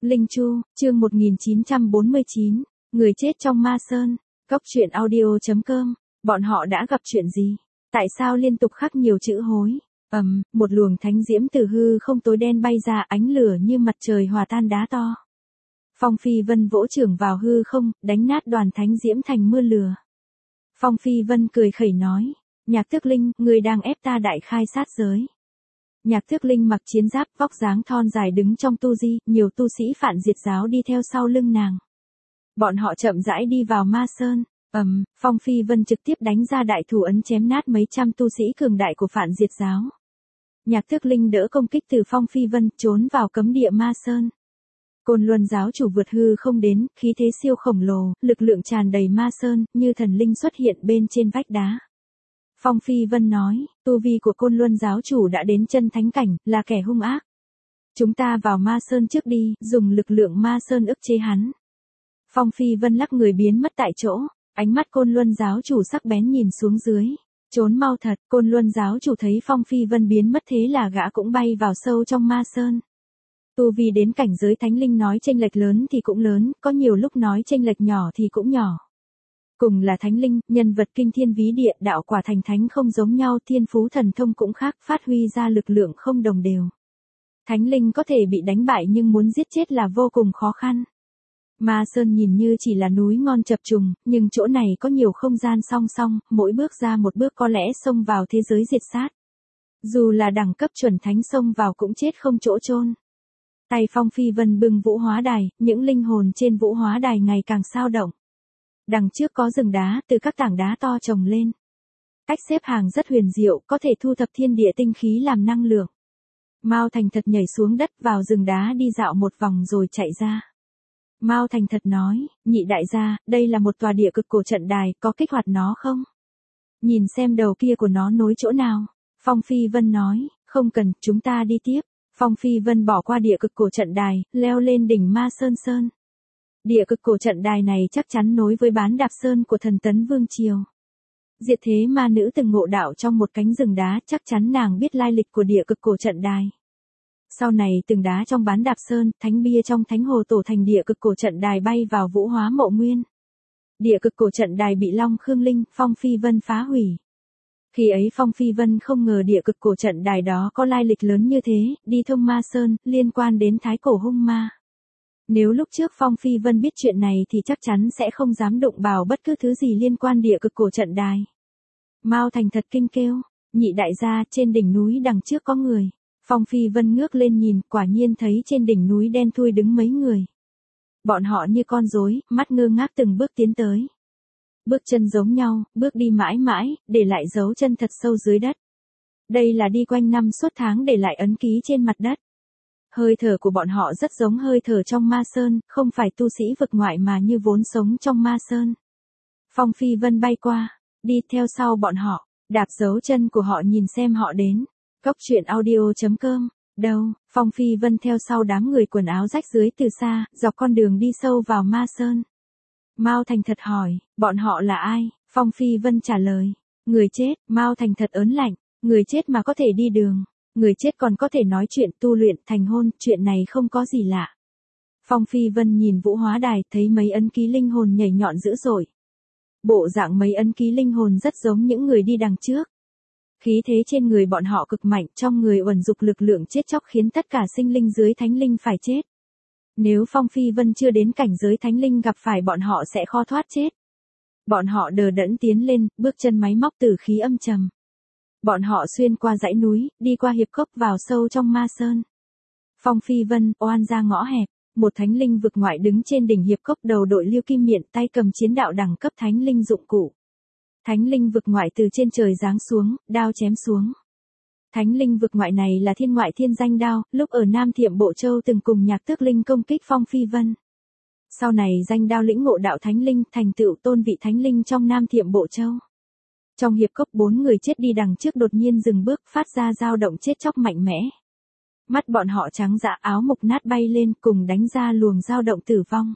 Linh Chu, chương 1949, người chết trong ma sơn, Cốc truyện audio.com, bọn họ đã gặp chuyện gì? Tại sao liên tục khắc nhiều chữ hối? Một luồng thánh diễm từ hư không tối đen bay ra, ánh lửa như mặt trời hòa tan đá to. Phong Phi Vân vỗ chưởng vào hư không, đánh nát đoàn thánh diễm thành mưa lửa. Phong Phi Vân cười khẩy nói, Nhạc Tước Linh, người đang ép ta đại khai sát giới. Nhạc Tước Linh mặc chiến giáp, vóc dáng thon dài đứng trong tu di, nhiều tu sĩ Phạn Diệt giáo đi theo sau lưng nàng. Bọn họ chậm rãi đi vào ma sơn. Phong Phi Vân trực tiếp đánh ra đại thủ ấn chém nát mấy trăm tu sĩ cường đại của Phạn Diệt giáo. Nhạc Tước Linh đỡ công kích từ Phong Phi Vân, trốn vào cấm địa ma sơn. Côn Luân giáo chủ vượt hư không đến, khí thế siêu khổng lồ, lực lượng tràn đầy ma sơn, như thần linh xuất hiện bên trên vách đá. Phong Phi Vân nói, tu vi của Côn Luân giáo chủ đã đến chân thánh cảnh, là kẻ hung ác. Chúng ta vào ma sơn trước đi, dùng lực lượng ma sơn ức chế hắn. Phong Phi Vân lắc người biến mất tại chỗ, ánh mắt Côn Luân giáo chủ sắc bén nhìn xuống dưới. Trốn mau thật, Côn Luân giáo chủ thấy Phong Phi Vân biến mất thế là gã cũng bay vào sâu trong ma sơn. Tu vi đến cảnh giới thánh linh nói chênh lệch lớn thì cũng lớn, có nhiều lúc nói chênh lệch nhỏ thì cũng nhỏ. Cùng là thánh linh, nhân vật kinh thiên ví địa, đạo quả thành thánh không giống nhau, thiên phú thần thông cũng khác, phát huy ra lực lượng không đồng đều. Thánh linh có thể bị đánh bại nhưng muốn giết chết là vô cùng khó khăn. Ma sơn nhìn như chỉ là núi ngon chập trùng, nhưng chỗ này có nhiều không gian song song, mỗi bước ra một bước có lẽ xông vào thế giới diệt sát. Dù là đẳng cấp chuẩn thánh xông vào cũng chết không chỗ chôn. Tay Phong Phi Vân bưng vũ hóa đài, những linh hồn trên vũ hóa đài ngày càng sao động. Đằng trước có rừng đá, từ các tảng đá to chồng lên. Cách xếp hàng rất huyền diệu, có thể thu thập thiên địa tinh khí làm năng lượng. Mao Thành Thật nhảy xuống đất vào rừng đá đi dạo một vòng rồi chạy ra. Mao Thành Thật nói, nhị đại gia, đây là một tòa địa cực cổ trận đài, có kích hoạt nó không? Nhìn xem đầu kia của nó nối chỗ nào. Phong Phi Vân nói, không cần, chúng ta đi tiếp. Phong Phi Vân bỏ qua địa cực cổ trận đài, leo lên đỉnh Ma Sơn. Địa cực cổ trận đài này chắc chắn nối với Bán Đạp Sơn của thần Tấn Vương Triều. Diệt thế ma nữ từng ngộ đạo trong một cánh rừng đá, chắc chắn nàng biết lai lịch của địa cực cổ trận đài. Sau này từng đá trong Bán Đạp Sơn, thánh bia trong thánh hồ tổ thành địa cực cổ trận đài bay vào Vũ Hóa Mộ Nguyên. Địa cực cổ trận đài bị Long Khương Linh, Phong Phi Vân phá hủy. Khi ấy Phong Phi Vân không ngờ địa cực cổ trận đài đó có lai lịch lớn như thế, đi thông ma sơn, liên quan đến thái cổ hung ma. Nếu lúc trước Phong Phi Vân biết chuyện này thì chắc chắn sẽ không dám đụng vào bất cứ thứ gì liên quan địa cực cổ trận đài. Mao Thành Thật kinh kêu, nhị đại gia, trên đỉnh núi đằng trước có người. Phong Phi Vân ngước lên nhìn, quả nhiên thấy trên đỉnh núi đen thui đứng mấy người. Bọn họ như con rối, mắt ngơ ngác từng bước tiến tới. Bước chân giống nhau, bước đi mãi mãi, để lại dấu chân thật sâu dưới đất. Đây là đi quanh năm suốt tháng để lại ấn ký trên mặt đất. Hơi thở của bọn họ rất giống hơi thở trong ma sơn, không phải tu sĩ vực ngoại mà như vốn sống trong ma sơn. Phong Phi Vân bay qua, đi theo sau bọn họ, đạp dấu chân của họ nhìn xem họ đến. Cốc truyện audio.com, đâu, Phong Phi Vân theo sau đám người quần áo rách rưới từ xa, dọc con đường đi sâu vào ma sơn. Mao Thành Thật hỏi, bọn họ là ai? Phong Phi Vân trả lời, người chết. Mao Thành Thật ớn lạnh, người chết mà có thể đi đường. Người chết còn có thể nói chuyện, tu luyện, thành hôn, chuyện này không có gì lạ. Phong Phi Vân nhìn vũ hóa đài, thấy mấy ấn ký linh hồn nhảy nhọn dữ dội. Bộ dạng mấy ấn ký linh hồn rất giống những người đi đằng trước. Khí thế trên người bọn họ cực mạnh, trong người uẩn dục lực lượng chết chóc khiến tất cả sinh linh dưới thánh linh phải chết. Nếu Phong Phi Vân chưa đến cảnh giới thánh linh gặp phải bọn họ sẽ khó thoát chết. Bọn họ đờ đẫn tiến lên, bước chân máy móc tử khí âm trầm. Bọn họ xuyên qua dãy núi, đi qua hiệp cốc vào sâu trong ma sơn. Phong Phi Vân, oan ra ngõ hẹp, một thánh linh vực ngoại đứng trên đỉnh hiệp cốc, đầu đội liêu kim miện, tay cầm chiến đạo đẳng cấp thánh linh dụng cụ. Thánh linh vực ngoại từ trên trời giáng xuống, đao chém xuống. Thánh linh vực ngoại này là thiên ngoại thiên danh đao, lúc ở Nam Thiệm Bộ Châu từng cùng Nhạc Tước Linh công kích Phong Phi Vân. Sau này danh đao lĩnh ngộ đạo thánh linh, thành tựu tôn vị thánh linh trong Nam Thiệm Bộ Châu. Trong hiệp cốc 4 người chết đi đằng trước đột nhiên dừng bước, phát ra dao động chết chóc mạnh mẽ. Mắt bọn họ trắng dã, áo mục nát bay lên, cùng đánh ra luồng dao động tử vong.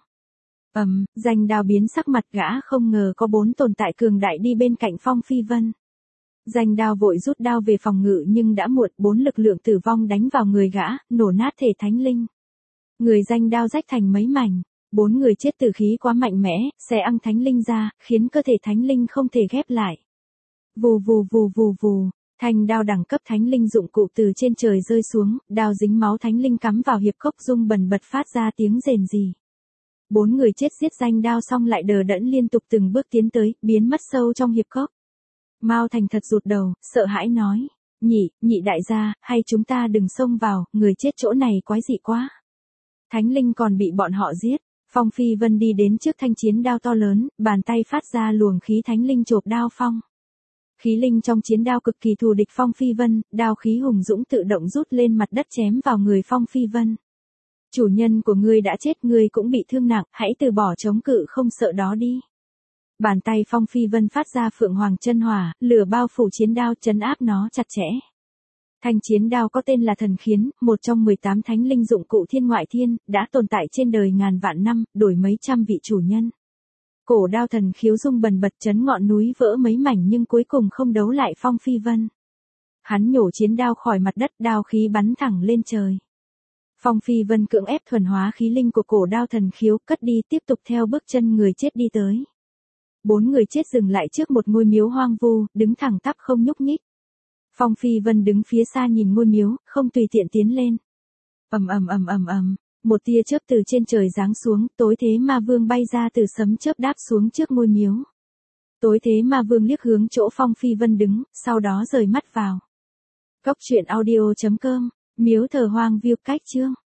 Danh đao biến sắc mặt, gã không ngờ có 4 tồn tại cường đại đi bên cạnh Phong Phi Vân. Danh đao vội rút đao về phòng ngự nhưng đã muộn, 4 lực lượng tử vong đánh vào người gã, nổ nát thể thánh linh. Người danh đao rách thành mấy mảnh. 4 người chết tử khí quá mạnh mẽ, xé ăn thánh linh ra, khiến cơ thể thánh linh không thể ghép lại. Vù vù vù vù vù, thanh đao đẳng cấp thánh linh dụng cụ từ trên trời rơi xuống, đao dính máu thánh linh cắm vào hiệp cốc rung bần bật phát ra tiếng rền rì. 4 người chết giết danh đao xong lại đờ đẫn liên tục từng bước tiến tới, biến mất sâu trong hiệp cốc. Mao Thành thật rụt đầu, sợ hãi nói, nhị đại gia, hay chúng ta đừng xông vào, người chết chỗ này quái dị quá. Thánh linh còn bị bọn họ giết. Phong Phi Vân đi đến trước thanh chiến đao to lớn, bàn tay phát ra luồng khí thánh linh chộp đao phong. Khí linh trong chiến đao cực kỳ thù địch Phong Phi Vân, đao khí hùng dũng tự động rút lên mặt đất chém vào người Phong Phi Vân. Chủ nhân của ngươi đã chết, ngươi cũng bị thương nặng, hãy từ bỏ chống cự không sợ đó đi. Bàn tay Phong Phi Vân phát ra phượng hoàng chân hỏa, lửa bao phủ chiến đao trấn áp nó chặt chẽ. Thanh chiến đao có tên là thần khiến, một trong 18 thánh linh dụng cụ thiên ngoại thiên, đã tồn tại trên đời ngàn vạn năm, đổi mấy trăm vị chủ nhân. Cổ đao thần khiếu rung bần bật chấn ngọn núi vỡ mấy mảnh nhưng cuối cùng không đấu lại Phong Phi Vân. Hắn nhổ chiến đao khỏi mặt đất, đao khí bắn thẳng lên trời. Phong Phi Vân cưỡng ép thuần hóa khí linh của cổ đao thần khiếu, cất đi tiếp tục theo bước chân người chết đi tới. 4 người chết dừng lại trước một ngôi miếu hoang vu, đứng thẳng tắp không nhúc nhích. Phong Phi Vân đứng phía xa nhìn ngôi miếu, không tùy tiện tiến lên. Ầm, một tia chớp từ trên trời giáng xuống, tối thế ma vương bay ra từ sấm chớp đáp xuống trước ngôi miếu. Tối thế ma vương liếc hướng chỗ Phong Phi Vân đứng, sau đó rời mắt vào. Cốc truyện audio.com, miếu thờ hoang view cách chương.